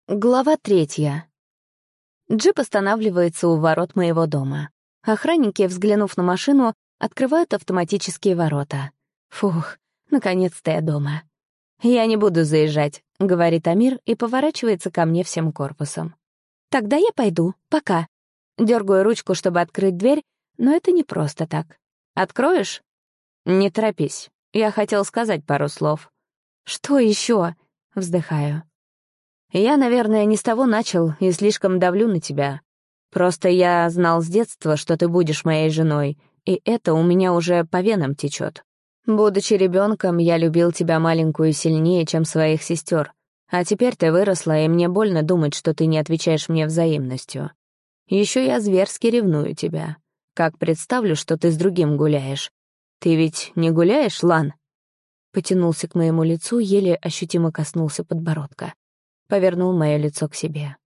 Глава 3. Джип останавливается у ворот моего дома. Охранники, взглянув на машину, открывают автоматические ворота. Фух, наконец-то я дома. «Я не буду заезжать», — говорит Амир и поворачивается ко мне всем корпусом. «Тогда я пойду. Пока». Дергаю ручку, чтобы открыть дверь, но это не просто так. «Откроешь?» «Не торопись. Я хотел сказать пару слов». «Что еще?» — вздыхаю. «Я, наверное, не с того начал и слишком давлю на тебя. Просто я знал с детства, что ты будешь моей женой, и это у меня уже по венам течет. Будучи ребенком, я любил тебя маленькую сильнее, чем своих сестер. А теперь ты выросла, и мне больно думать, что ты не отвечаешь мне взаимностью. Еще я зверски ревную тебя. Как представлю, что ты с другим гуляешь. Ты ведь не гуляешь, Лан?» Потянулся к моему лицу, еле ощутимо коснулся подбородка. Повернул мое лицо к себе.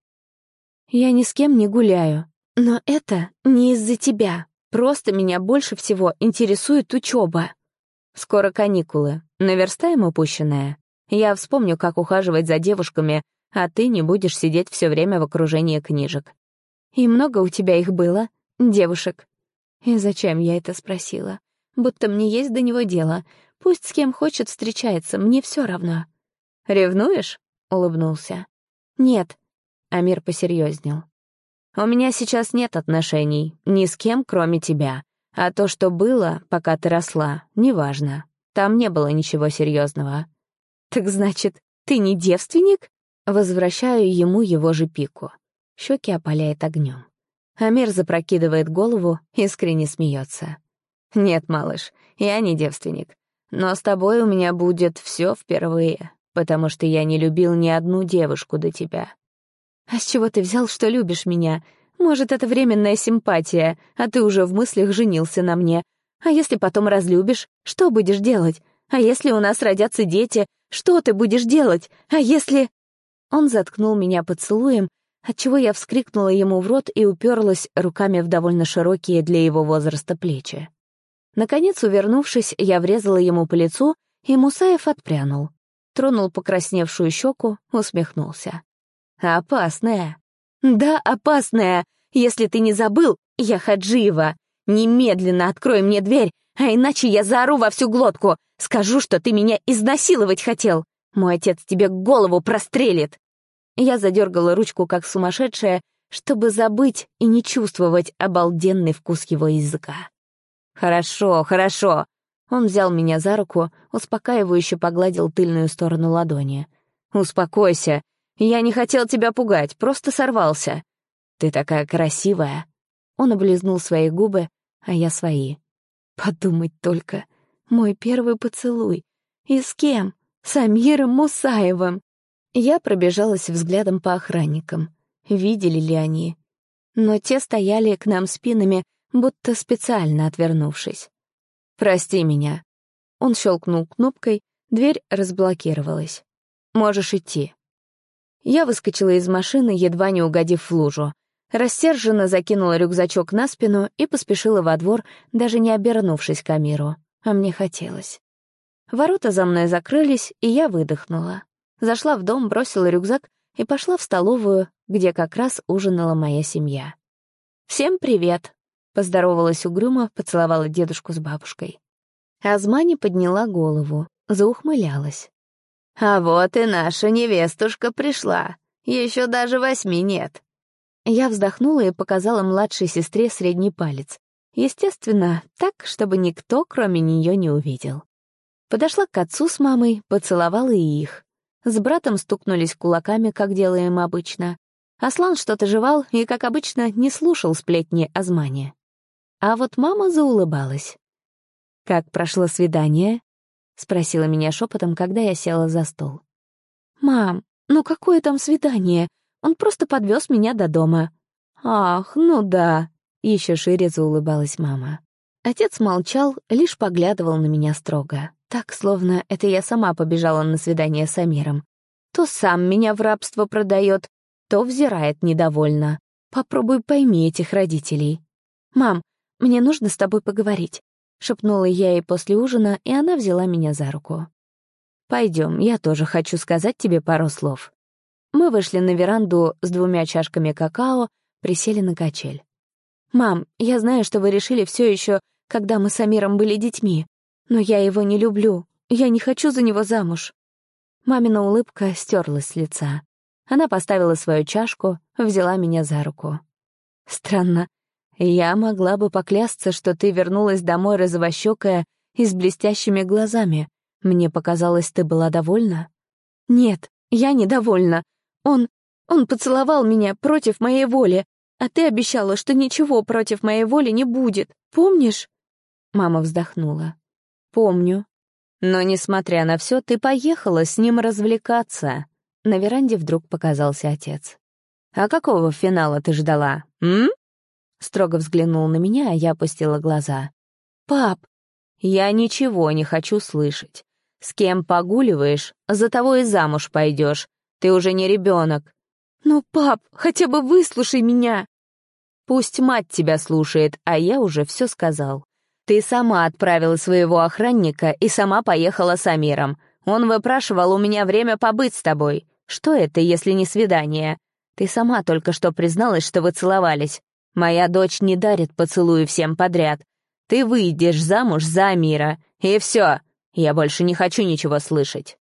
«Я ни с кем не гуляю. Но это не из-за тебя. Просто меня больше всего интересует учеба. Скоро каникулы. Наверстаем упущенное. Я вспомню, как ухаживать за девушками, а ты не будешь сидеть все время в окружении книжек. И много у тебя их было, девушек?» И зачем я это спросила? Будто мне есть до него дело. Пусть с кем хочет встречается, мне все равно. «Ревнуешь?» — улыбнулся. «Нет», — Амир посерьезнел. «У меня сейчас нет отношений, ни с кем, кроме тебя. А то, что было, пока ты росла, неважно. Там не было ничего серьезного». «Так значит, ты не девственник?» Возвращаю ему его же пику. Щеки опаляет огнем. Амир запрокидывает голову, искренне смеется. «Нет, малыш, я не девственник. Но с тобой у меня будет все впервые, потому что я не любил ни одну девушку до тебя». «А с чего ты взял, что любишь меня? Может, это временная симпатия, а ты уже в мыслях женился на мне. А если потом разлюбишь, что будешь делать? А если у нас родятся дети, что ты будешь делать? А если...» Он заткнул меня поцелуем, отчего я вскрикнула ему в рот и уперлась руками в довольно широкие для его возраста плечи. Наконец, увернувшись, я врезала ему по лицу, и Мусаев отпрянул. Тронул покрасневшую щеку, усмехнулся. «Опасная». «Да, опасная. Если ты не забыл, я Хаджиева. Немедленно открой мне дверь, а иначе я заору во всю глотку. Скажу, что ты меня изнасиловать хотел. Мой отец тебе голову прострелит». Я задергала ручку как сумасшедшая, чтобы забыть и не чувствовать обалденный вкус его языка. «Хорошо, хорошо». Он взял меня за руку, успокаивающе погладил тыльную сторону ладони. «Успокойся. Я не хотел тебя пугать, просто сорвался. Ты такая красивая». Он облизнул свои губы, а я свои. Подумать только. Мой первый поцелуй. И с кем? С Амиром Мусаевым. Я пробежалась взглядом по охранникам. Видели ли они? Но те стояли к нам спинами, будто специально отвернувшись. «Прости меня». Он щелкнул кнопкой, дверь разблокировалась. «Можешь идти». Я выскочила из машины, едва не угодив в лужу. Рассерженно закинула рюкзачок на спину и поспешила во двор, даже не обернувшись к Амиру. А мне хотелось. Ворота за мной закрылись, и я выдохнула. Зашла в дом, бросила рюкзак и пошла в столовую, где как раз ужинала моя семья. «Всем привет!» — поздоровалась угрюмо, поцеловала дедушку с бабушкой. Азмани подняла голову, заухмылялась. «А вот и наша невестушка пришла. Еще даже 8 нет». Я вздохнула и показала младшей сестре средний палец. Естественно, так, чтобы никто, кроме нее, не увидел. Подошла к отцу с мамой, поцеловала и их. С братом стукнулись кулаками, как делаем обычно. Аслан что-то жевал и, как обычно, не слушал сплетни Азмани. А вот мама заулыбалась. «Как прошло свидание?» — спросила меня шепотом, когда я села за стол. «Мам, ну какое там свидание? Он просто подвез меня до дома». «Ах, ну да», — еще шире заулыбалась мама. Отец молчал, лишь поглядывал на меня строго, так, словно это я сама побежала на свидание с Амиром. То сам меня в рабство продает, то взирает недовольно. Попробуй пойми этих родителей. «Мам, мне нужно с тобой поговорить», — шепнула я ей после ужина, и она взяла меня за руку. «Пойдем, я тоже хочу сказать тебе пару слов». Мы вышли на веранду с 2 чашками какао, присели на качель. «Мам, я знаю, что вы решили все еще, когда мы с Амиром были детьми, но я его не люблю, я не хочу за него замуж». Мамина улыбка стерлась с лица. Она поставила свою чашку, взяла меня за руку. «Странно. Я могла бы поклясться, что ты вернулась домой розовощёкая и с блестящими глазами. Мне показалось, ты была довольна?» «Нет, я недовольна. Он поцеловал меня против моей воли, а ты обещала, что ничего против моей воли не будет. Помнишь?» Мама вздохнула. «Помню. Но, несмотря на все, ты поехала с ним развлекаться». На веранде вдруг показался отец. «А какого финала ты ждала, м?» Строго взглянул на меня, а я опустила глаза. «Пап!» «Я ничего не хочу слышать. С кем погуливаешь, за того и замуж пойдешь. Ты уже не ребенок». «Ну, пап, хотя бы выслушай меня!» «Пусть мать тебя слушает, а я уже все сказал. Ты сама отправила своего охранника и сама поехала с Амиром. Он выпрашивал у меня время побыть с тобой. Что это, если не свидание? Ты сама только что призналась, что вы целовались. Моя дочь не дарит поцелуи всем подряд. Ты выйдешь замуж за Амира, и все. Я больше не хочу ничего слышать».